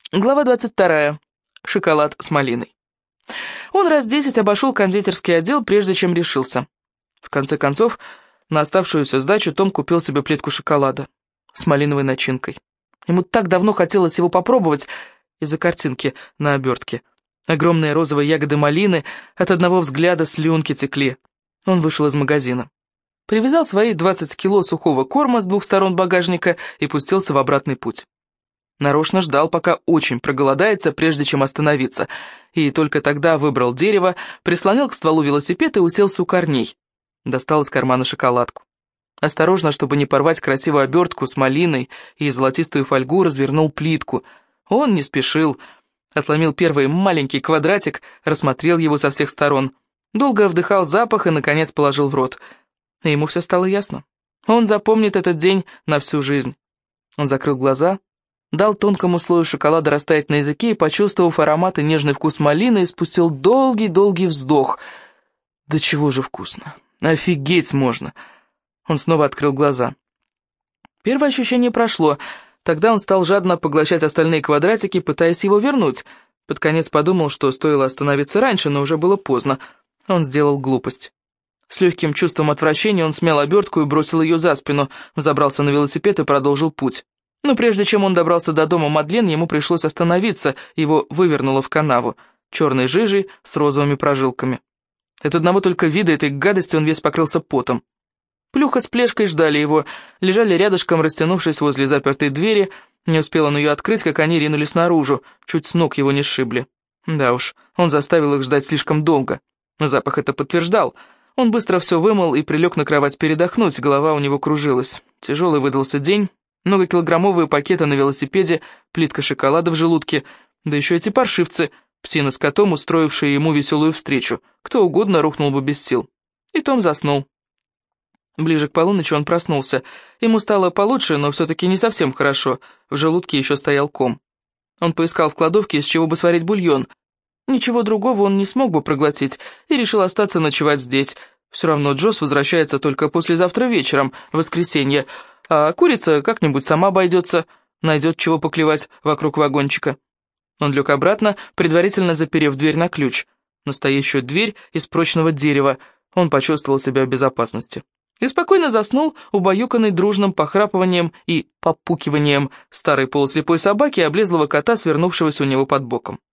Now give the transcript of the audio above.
Глава 22. Шоколад с малиной. Он раз 10 обошел кондитерский отдел, прежде чем решился. В конце концов, на оставшуюся сдачу Том купил себе плитку шоколада с малиновой начинкой. Ему так давно хотелось его попробовать из-за картинки на обертке. Огромные розовые ягоды малины, от одного взгляда слюнки текли. Он вышел из магазина. Привязал свои 20 кило сухого корма с двух сторон багажника и пустился в обратный путь. Нарочно ждал, пока очень проголодается, прежде чем остановиться, и только тогда выбрал дерево, прислонил к стволу велосипед и уселся у корней. Достал из кармана шоколадку. Осторожно, чтобы не порвать красивую обертку с малиной и золотистую фольгу, развернул плитку. Он не спешил. Отломил первый маленький квадратик, рассмотрел его со всех сторон. Долго вдыхал запах и, наконец, положил в рот. И ему все стало ясно. Он запомнит этот день на всю жизнь. Он закрыл глаза, дал тонкому слою шоколада растаять на языке и, почувствовав аромат и нежный вкус малины, испустил долгий-долгий вздох. Да чего же вкусно! Офигеть можно! Он снова открыл глаза. Первое ощущение прошло. Тогда он стал жадно поглощать остальные квадратики, пытаясь его вернуть. Под конец подумал, что стоило остановиться раньше, но уже было поздно. Он сделал глупость. С легким чувством отвращения он смял обертку и бросил ее за спину, забрался на велосипед и продолжил путь. Но прежде чем он добрался до дома Мадлен, ему пришлось остановиться, его вывернуло в канаву, черной жижей с розовыми прожилками. От одного только вида этой гадости он весь покрылся потом. Плюха с Плешкой ждали его, лежали рядышком, растянувшись возле запертой двери. Не успел он ее открыть, как они ринулись наружу, чуть с ног его не сшибли. Да уж, он заставил их ждать слишком долго. Запах это подтверждал. Он быстро все вымыл и прилег на кровать передохнуть, голова у него кружилась. Тяжелый выдался день. Многокилограммовые пакеты на велосипеде, плитка шоколада в желудке, да еще эти паршивцы, псина с котом, устроившие ему веселую встречу. Кто угодно рухнул бы без сил. И Том заснул. Ближе к полуночи он проснулся. Ему стало получше, но все-таки не совсем хорошо. В желудке еще стоял ком. Он поискал в кладовке, из чего бы сварить бульон. Ничего другого он не смог бы проглотить, и решил остаться ночевать здесь. Все равно Джосс возвращается только послезавтра вечером, в воскресенье, а курица как-нибудь сама обойдется, найдет чего поклевать вокруг вагончика. Он лег обратно, предварительно заперев дверь на ключ. Настоящую дверь из прочного дерева. Он почувствовал себя в безопасности. И спокойно заснул, убаюканный дружным похрапыванием и попукиванием старой полуслепой собаки и облезлого кота, свернувшегося у него под боком.